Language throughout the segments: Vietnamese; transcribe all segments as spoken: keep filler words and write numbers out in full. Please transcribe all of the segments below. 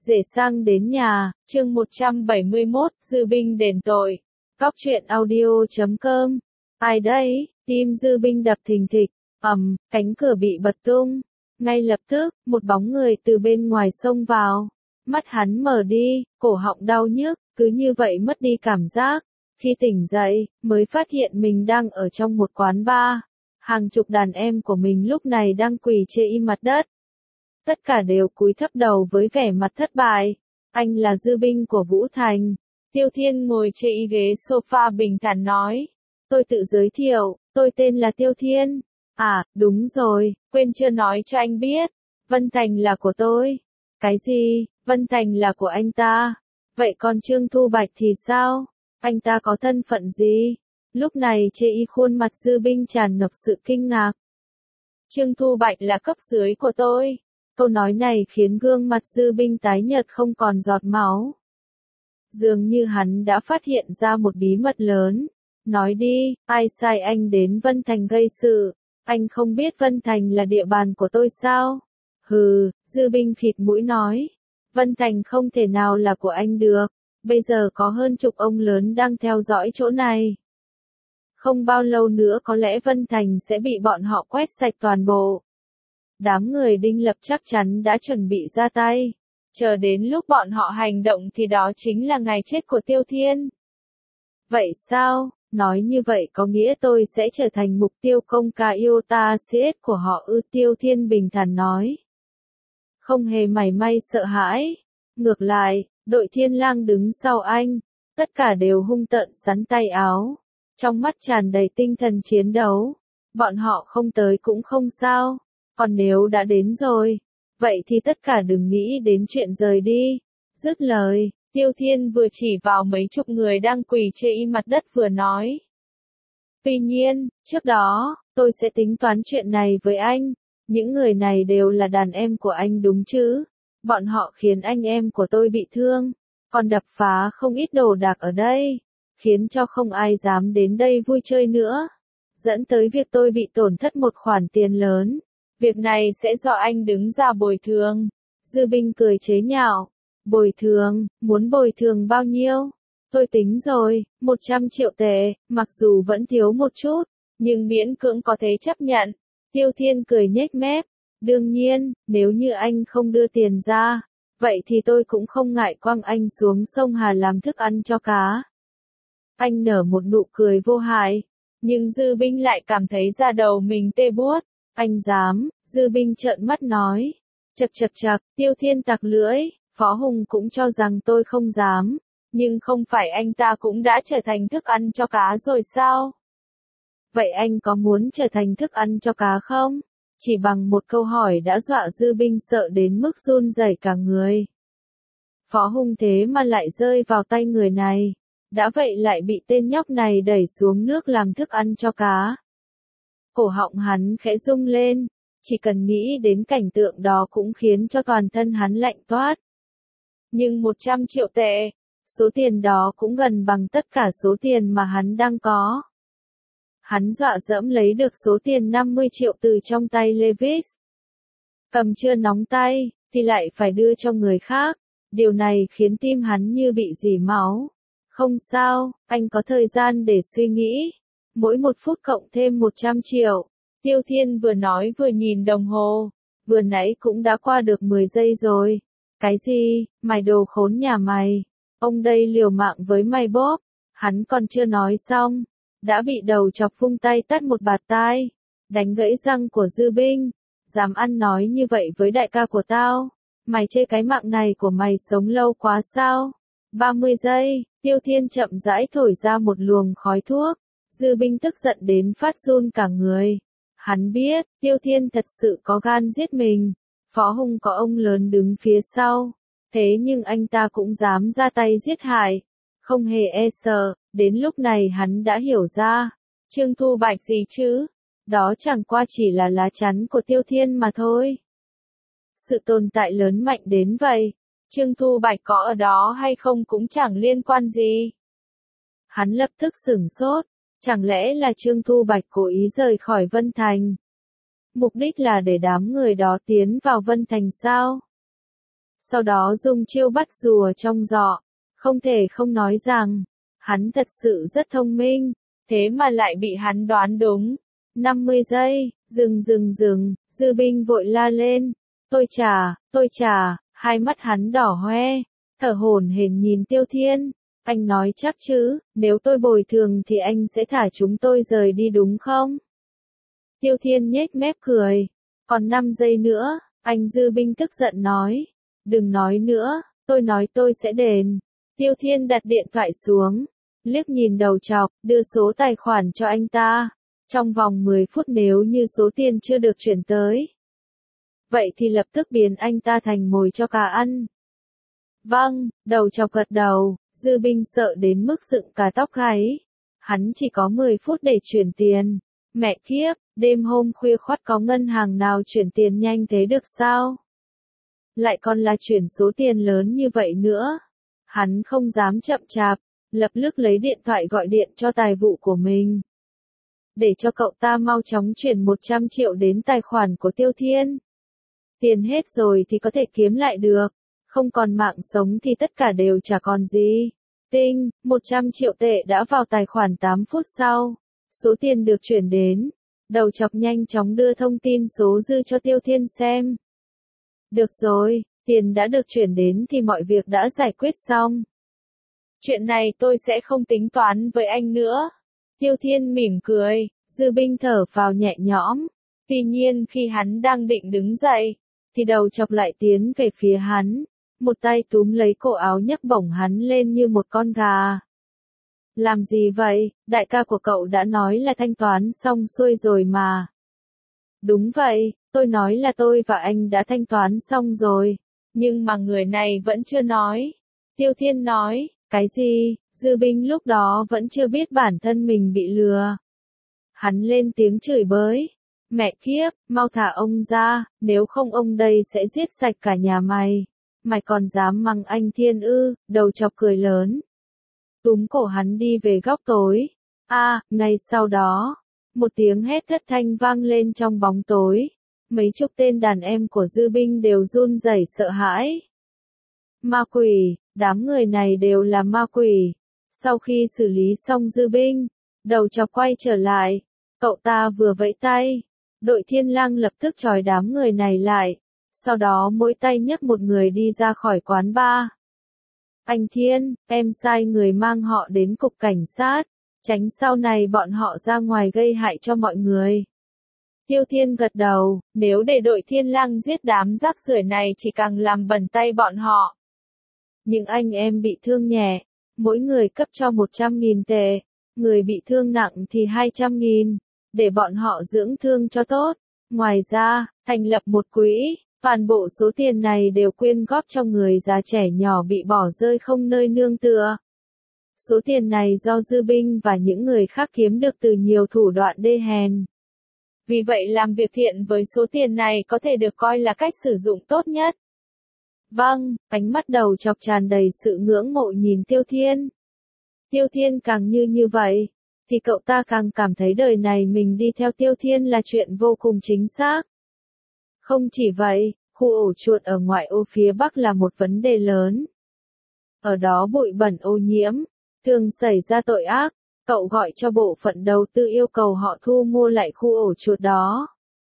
Rể sang đến nhà, chương một trăm bảy mươi mốt, Dư Binh đền tội. Góc truyện audio chấm com. Ai đây? Tim Dư Binh đập thình thịch, ầm, cánh cửa bị bật tung. Ngay lập tức, một bóng người từ bên ngoài xông vào. Mắt hắn mở đi, cổ họng đau nhức, cứ như vậy mất đi cảm giác. Khi tỉnh dậy, mới phát hiện mình đang ở trong một quán bar. Hàng chục đàn em của mình lúc này đang quỳ trên y mặt đất. Tất cả đều cúi thấp đầu với vẻ mặt thất bại. Anh là Dư Binh của Vũ Thành. Tiêu Thiên ngồi trên ghế sofa bình thản nói. Tôi tự giới thiệu, tôi tên là Tiêu Thiên. À, đúng rồi, quên chưa nói cho anh biết. Vân Thành là của tôi. Cái gì, Vân Thành là của anh ta? Vậy còn Trương Thu Bạch thì sao? Anh ta có thân phận gì? Lúc này trên y khuôn mặt Dư Binh tràn ngập sự kinh ngạc. Trương Thu Bạch là cấp dưới của tôi. Câu nói này khiến gương mặt Dư Binh tái nhợt không còn giọt máu. Dường như hắn đã phát hiện ra một bí mật lớn. Nói đi, ai sai anh đến Vân Thành gây sự? Anh không biết Vân Thành là địa bàn của tôi sao? Hừ, Dư Binh khịt mũi nói. Vân Thành không thể nào là của anh được. Bây giờ có hơn chục ông lớn đang theo dõi chỗ này. Không bao lâu nữa có lẽ Vân Thành sẽ bị bọn họ quét sạch toàn bộ. Đám người Đinh Lập chắc chắn đã chuẩn bị ra tay. Chờ đến lúc bọn họ hành động thì đó chính là ngày chết của Tiêu Thiên. Vậy sao? Nói như vậy có nghĩa tôi sẽ trở thành mục tiêu công ca yêu ta xê ét của họ ư? Tiêu Thiên bình thản nói. Không hề mảy may sợ hãi. Ngược lại, đội Thiên Lang đứng sau anh. Tất cả đều hung tợn sắn tay áo. Trong mắt tràn đầy tinh thần chiến đấu. Bọn họ không tới cũng không sao. Còn nếu đã đến rồi, vậy thì tất cả đừng nghĩ đến chuyện rời đi. Dứt lời, Tiêu Thiên vừa chỉ vào mấy chục người đang quỳ trên y mặt đất vừa nói. Tuy nhiên, trước đó, tôi sẽ tính toán chuyện này với anh. Những người này đều là đàn em của anh đúng chứ? Bọn họ khiến anh em của tôi bị thương, còn đập phá không ít đồ đạc ở đây, khiến cho không ai dám đến đây vui chơi nữa. Dẫn tới việc tôi bị tổn thất một khoản tiền lớn. Việc này sẽ do anh đứng ra bồi thường. Dư Binh cười chế nhạo. Bồi thường, muốn bồi thường bao nhiêu? Tôi tính rồi, một trăm triệu tệ, mặc dù vẫn thiếu một chút, nhưng miễn cưỡng có thể chấp nhận. Tiêu Thiên cười nhếch mép. Đương nhiên, nếu như anh không đưa tiền ra, vậy thì tôi cũng không ngại quăng anh xuống sông Hà làm thức ăn cho cá. Anh nở một nụ cười vô hại, nhưng Dư Binh lại cảm thấy da đầu mình tê buốt. Anh dám? Dư Binh trợn mắt nói. Chậc chậc chậc, Tiêu Thiên tặc lưỡi, Phó Hùng cũng cho rằng tôi không dám, nhưng không phải anh ta cũng đã trở thành thức ăn cho cá rồi sao? Vậy anh có muốn trở thành thức ăn cho cá không? Chỉ bằng một câu hỏi đã dọa Dư Binh sợ đến mức run rẩy cả người. Phó Hùng thế mà lại rơi vào tay người này, đã vậy lại bị tên nhóc này đẩy xuống nước làm thức ăn cho cá. Cổ họng hắn khẽ rung lên, chỉ cần nghĩ đến cảnh tượng đó cũng khiến cho toàn thân hắn lạnh toát. Nhưng một trăm triệu tệ, số tiền đó cũng gần bằng tất cả số tiền mà hắn đang có. Hắn dọa dẫm lấy được số tiền năm mươi triệu từ trong tay Levis. Cầm chưa nóng tay, thì lại phải đưa cho người khác. Điều này khiến tim hắn như bị rỉ máu. Không sao, anh có thời gian để suy nghĩ. Mỗi một phút cộng thêm một trăm triệu. Tiêu Thiên vừa nói vừa nhìn đồng hồ. Vừa nãy cũng đã qua được mười giây rồi. Cái gì, mày đồ khốn nhà mày. Ông đây liều mạng với mày bóp. Hắn còn chưa nói xong. Đã bị đầu chọc vung tay tát một bạt tai. Đánh gãy răng của Dư Binh. Dám ăn nói như vậy với đại ca của tao. Mày chê cái mạng này của mày sống lâu quá sao? ba mươi giây, Tiêu Thiên chậm rãi thổi ra một luồng khói thuốc. Dư Binh tức giận đến phát run cả người. Hắn biết, Tiêu Thiên thật sự có gan giết mình. Phó Hùng có ông lớn đứng phía sau. Thế nhưng anh ta cũng dám ra tay giết hại. Không hề e sợ, đến lúc này hắn đã hiểu ra. Trương Thu Bạch gì chứ? Đó chẳng qua chỉ là lá chắn của Tiêu Thiên mà thôi. Sự tồn tại lớn mạnh đến vậy. Trương Thu Bạch có ở đó hay không cũng chẳng liên quan gì. Hắn lập tức sửng sốt. Chẳng lẽ là Trương Thu Bạch cố ý rời khỏi Vân Thành? Mục đích là để đám người đó tiến vào Vân Thành sao? sau đó dùng chiêu bắt rùa trong giỏ. Không thể không nói rằng, hắn thật sự rất thông minh, thế mà lại bị hắn đoán đúng. năm mươi giây, dừng dừng dừng, Dư Binh vội la lên. Tôi chà, tôi chà, hai mắt hắn đỏ hoe, thở hổn hển nhìn Tiêu Thiên. Anh nói chắc chứ, nếu tôi bồi thường thì anh sẽ thả chúng tôi rời đi đúng không? Tiêu Thiên nhếch mép cười. Còn năm giây nữa, anh Dư Binh tức giận nói. Đừng nói nữa, tôi nói tôi sẽ đền. Tiêu Thiên đặt điện thoại xuống, liếc nhìn đầu chọc, đưa số tài khoản cho anh ta. Trong vòng mười phút nếu như số tiền chưa được chuyển tới, vậy thì lập tức biến anh ta thành mồi cho cá ăn. Vâng, đầu chọc gật đầu, Dư Binh sợ đến mức dựng cả tóc gáy. Hắn chỉ có mười phút để chuyển tiền. Mẹ kiếp, đêm hôm khuya khoắt có ngân hàng nào chuyển tiền nhanh thế được sao? Lại còn là chuyển số tiền lớn như vậy nữa. Hắn không dám chậm chạp, lập tức lấy điện thoại gọi điện cho tài vụ của mình. Để cho cậu ta mau chóng chuyển một trăm triệu đến tài khoản của Tiêu Thiên. Tiền hết rồi thì có thể kiếm lại được. Không còn mạng sống thì tất cả đều chả còn gì. Tinh, một trăm triệu tệ đã vào tài khoản tám phút sau. Số tiền được chuyển đến. Đầu chọc nhanh chóng đưa thông tin số dư cho Tiêu Thiên xem. Được rồi, tiền đã được chuyển đến thì mọi việc đã giải quyết xong. Chuyện này tôi sẽ không tính toán với anh nữa. Tiêu Thiên mỉm cười, Dư Binh thở phào nhẹ nhõm. Tuy nhiên khi hắn đang định đứng dậy, thì đầu chọc lại tiến về phía hắn. Một tay túm lấy cổ áo nhấc bổng hắn lên như một con gà. Làm gì vậy, đại ca của cậu đã nói là thanh toán xong xuôi rồi mà. Đúng vậy, tôi nói là tôi và anh đã thanh toán xong rồi. Nhưng mà người này vẫn chưa nói. Tiêu Thiên nói, cái gì, Dư Binh lúc đó vẫn chưa biết bản thân mình bị lừa. Hắn lên tiếng chửi bới. Mẹ kiếp, mau thả ông ra, nếu không ông đây sẽ giết sạch cả nhà mày. Mày còn dám mắng anh Thiên ư, đầu chọc cười lớn. Túm cổ hắn đi về góc tối. A, à, ngay sau đó, một tiếng hét thất thanh vang lên trong bóng tối. Mấy chục tên đàn em của Dư Binh đều run rẩy sợ hãi. Ma quỷ, đám người này đều là ma quỷ. Sau khi xử lý xong Dư Binh, đầu chọc quay trở lại. Cậu ta vừa vẫy tay. Đội Thiên Lang lập tức trói đám người này lại. Sau đó mỗi tay nhấc một người đi ra khỏi quán bar. Anh Thiên, em sai người mang họ đến cục cảnh sát, tránh sau này bọn họ ra ngoài gây hại cho mọi người. Tiêu Thiên gật đầu, nếu để đội Thiên Lang giết đám rác rưởi này chỉ càng làm bẩn tay bọn họ. Những anh em bị thương nhẹ, mỗi người cấp cho một trăm nghìn tệ, người bị thương nặng thì hai trăm nghìn, để bọn họ dưỡng thương cho tốt. Ngoài ra, thành lập một quỹ. Toàn bộ số tiền này đều quyên góp cho người già trẻ nhỏ bị bỏ rơi không nơi nương tựa. Số tiền này do Dư Binh và những người khác kiếm được từ nhiều thủ đoạn đê hèn. Vì vậy làm việc thiện với số tiền này có thể được coi là cách sử dụng tốt nhất. Vâng, ánh mắt đầu chọc tràn đầy sự ngưỡng mộ nhìn Tiêu Thiên. Tiêu Thiên càng như như vậy, thì cậu ta càng cảm thấy đời này mình đi theo Tiêu Thiên là chuyện vô cùng chính xác. Không chỉ vậy, khu ổ chuột ở ngoại ô phía Bắc là một vấn đề lớn. Ở đó bụi bẩn ô nhiễm, thường xảy ra tội ác, cậu gọi cho bộ phận đầu tư yêu cầu họ thu mua lại khu ổ chuột đó.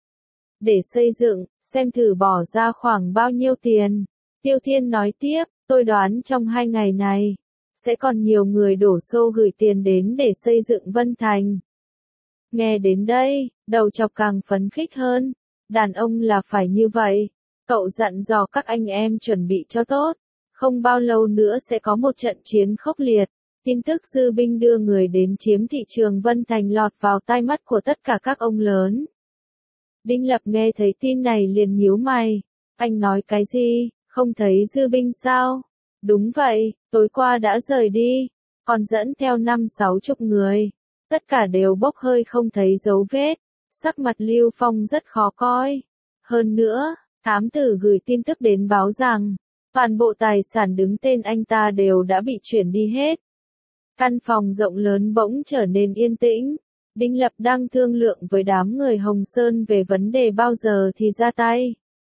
Để xây dựng, xem thử bỏ ra khoảng bao nhiêu tiền. Tiêu Thiên nói tiếp, tôi đoán trong hai ngày này, sẽ còn nhiều người đổ xô gửi tiền đến để xây dựng Vân Thành. Nghe đến đây, đầu chọc càng phấn khích hơn. Đàn ông là phải như vậy. Cậu dặn dò các anh em chuẩn bị cho tốt. Không bao lâu nữa sẽ có một trận chiến khốc liệt. Tin tức Dư Binh đưa người đến chiếm thị trường Vân Thành lọt vào tai mắt của tất cả các ông lớn. Đinh Lập nghe thấy tin này liền nhíu mày. Anh nói cái gì, không thấy Dư Binh sao? Đúng vậy, tối qua đã rời đi. Còn dẫn theo năm sáu chục người. Tất cả đều bốc hơi không thấy dấu vết. Sắc mặt Lưu Phong rất khó coi. Hơn nữa, thám tử gửi tin tức đến báo rằng, toàn bộ tài sản đứng tên anh ta đều đã bị chuyển đi hết. Căn phòng rộng lớn bỗng trở nên yên tĩnh. Đinh Lập đang thương lượng với đám người Hồng Sơn về vấn đề bao giờ thì ra tay.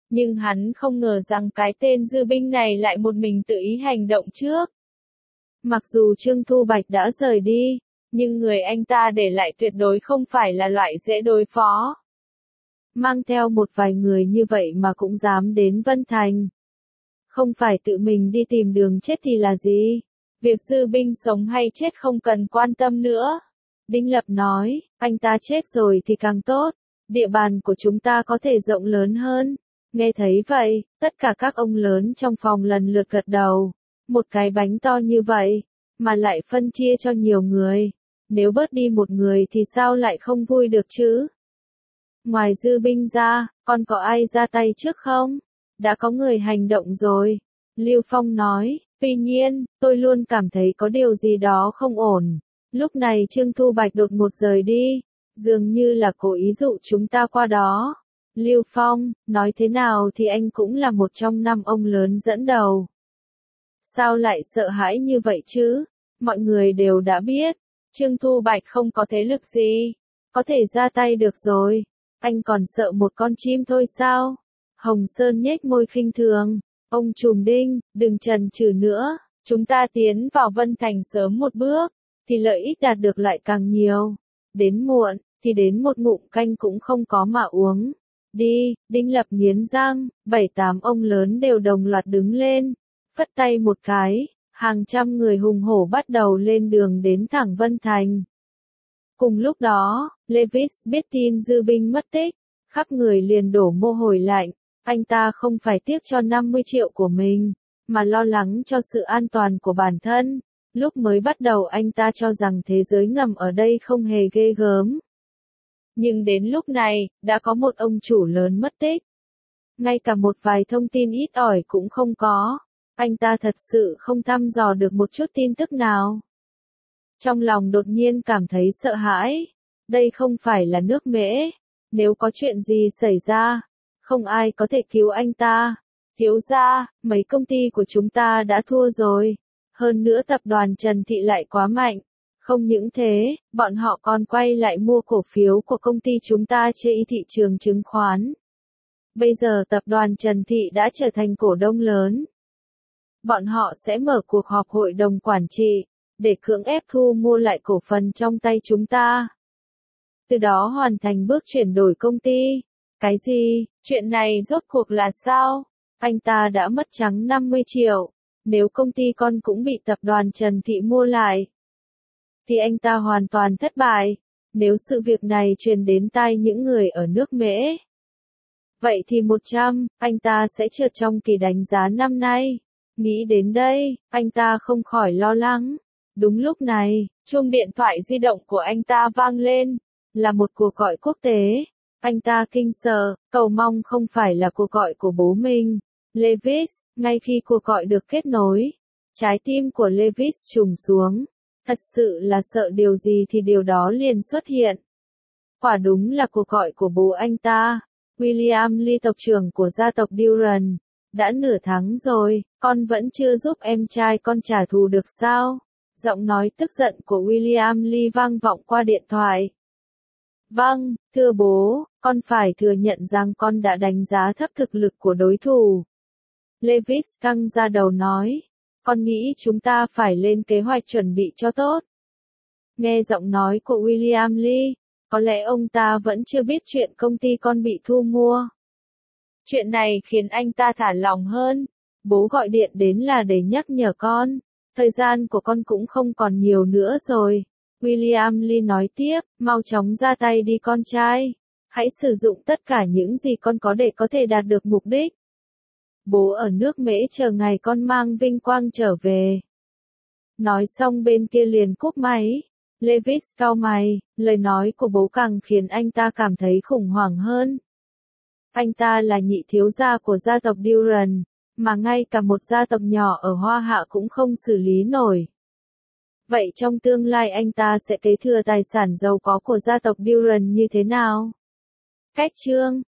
Nhưng hắn không ngờ rằng cái tên Dư Binh này lại một mình tự ý hành động trước. Mặc dù Trương Thu Bạch đã rời đi, nhưng người anh ta để lại tuyệt đối không phải là loại dễ đối phó. Mang theo một vài người như vậy mà cũng dám đến Vân Thành. Không phải tự mình đi tìm đường chết thì là gì? Việc Dư Binh sống hay chết không cần quan tâm nữa. Đinh Lập nói, anh ta chết rồi thì càng tốt. Địa bàn của chúng ta có thể rộng lớn hơn. Nghe thấy vậy, tất cả các ông lớn trong phòng lần lượt gật đầu. Một cái bánh to như vậy, mà lại phân chia cho nhiều người. Nếu bớt đi một người thì sao lại không vui được chứ? Ngoài Dư Binh ra, còn có ai ra tay trước không? Đã có người hành động rồi. Lưu Phong nói, tuy nhiên, tôi luôn cảm thấy có điều gì đó không ổn. Lúc này Trương Thu Bạch đột ngột rời đi, dường như là cố ý dụ chúng ta qua đó. Lưu Phong, nói thế nào thì anh cũng là một trong năm ông lớn dẫn đầu. Sao lại sợ hãi như vậy chứ? Mọi người đều đã biết, Trương Thu Bạch không có thế lực gì, có thể ra tay được rồi. Anh còn sợ một con chim thôi sao? Hồng Sơn nhếch môi khinh thường. Ông trùm Đinh, đừng chần chừ nữa, chúng ta tiến vào Vân Thành sớm một bước, thì lợi ích đạt được lại càng nhiều. Đến muộn, thì đến một ngụm canh cũng không có mà uống. Đi, Đinh Lập nghiến răng, bảy tám ông lớn đều đồng loạt đứng lên, phất tay một cái, hàng trăm người hùng hổ bắt đầu lên đường đến thẳng Vân Thành. Cùng lúc đó, Levis biết tin Dư Binh mất tích, khắp người liền đổ mồ hôi lạnh. Anh ta không phải tiếc cho năm mươi triệu của mình, mà lo lắng cho sự an toàn của bản thân. Lúc mới bắt đầu anh ta cho rằng thế giới ngầm ở đây không hề ghê gớm. Nhưng đến lúc này, đã có một ông chủ lớn mất tích. Ngay cả một vài thông tin ít ỏi cũng không có. Anh ta thật sự không thăm dò được một chút tin tức nào. Trong lòng đột nhiên cảm thấy sợ hãi. Đây không phải là nước Mễ. Nếu có chuyện gì xảy ra, không ai có thể cứu anh ta. Thiếu gia, mấy công ty của chúng ta đã thua rồi. Hơn nữa tập đoàn Trần Thị lại quá mạnh. Không những thế, bọn họ còn quay lại mua cổ phiếu của công ty chúng ta trên thị trường chứng khoán. Bây giờ tập đoàn Trần Thị đã trở thành cổ đông lớn. Bọn họ sẽ mở cuộc họp hội đồng quản trị, để cưỡng ép thu mua lại cổ phần trong tay chúng ta. Từ đó hoàn thành bước chuyển đổi công ty. Cái gì? Chuyện này rốt cuộc là sao? Anh ta đã mất trắng năm mươi triệu. Nếu công ty con cũng bị tập đoàn Trần Thị mua lại, thì anh ta hoàn toàn thất bại. Nếu sự việc này truyền đến tai những người ở nước Mễ, vậy thì một trăm, anh ta sẽ trượt trong kỳ đánh giá năm nay. Nghĩ đến đây, anh ta không khỏi lo lắng. Đúng lúc này, chuông điện thoại di động của anh ta vang lên, là một cuộc gọi quốc tế. Anh ta kinh sợ, cầu mong không phải là cuộc gọi của bố mình. Levis, ngay khi cuộc gọi được kết nối, trái tim của Levis trùng xuống. Thật sự là sợ điều gì thì điều đó liền xuất hiện. Quả đúng là cuộc gọi của bố anh ta, William Lee, tộc trưởng của gia tộc Duran. Đã nửa tháng rồi, con vẫn chưa giúp em trai con trả thù được sao? Giọng nói tức giận của William Lee vang vọng qua điện thoại. Vâng, thưa bố, con phải thừa nhận rằng con đã đánh giá thấp thực lực của đối thủ. Levis căng ra đầu nói, con nghĩ chúng ta phải lên kế hoạch chuẩn bị cho tốt. Nghe giọng nói của William Lee, có lẽ ông ta vẫn chưa biết chuyện công ty con bị thu mua. Chuyện này khiến anh ta thả lỏng hơn. Bố gọi điện đến là để nhắc nhở con. Thời gian của con cũng không còn nhiều nữa rồi. William Lee nói tiếp, mau chóng ra tay đi con trai. Hãy sử dụng tất cả những gì con có để có thể đạt được mục đích. Bố ở nước Mễ chờ ngày con mang vinh quang trở về. Nói xong bên kia liền cúp máy. Levis cau mày, lời nói của bố càng khiến anh ta cảm thấy khủng hoảng hơn. Anh ta là nhị thiếu gia của gia tộc Duran, mà ngay cả một gia tộc nhỏ ở Hoa Hạ cũng không xử lý nổi. Vậy trong tương lai anh ta sẽ kế thừa tài sản giàu có của gia tộc Duran như thế nào? Cách chương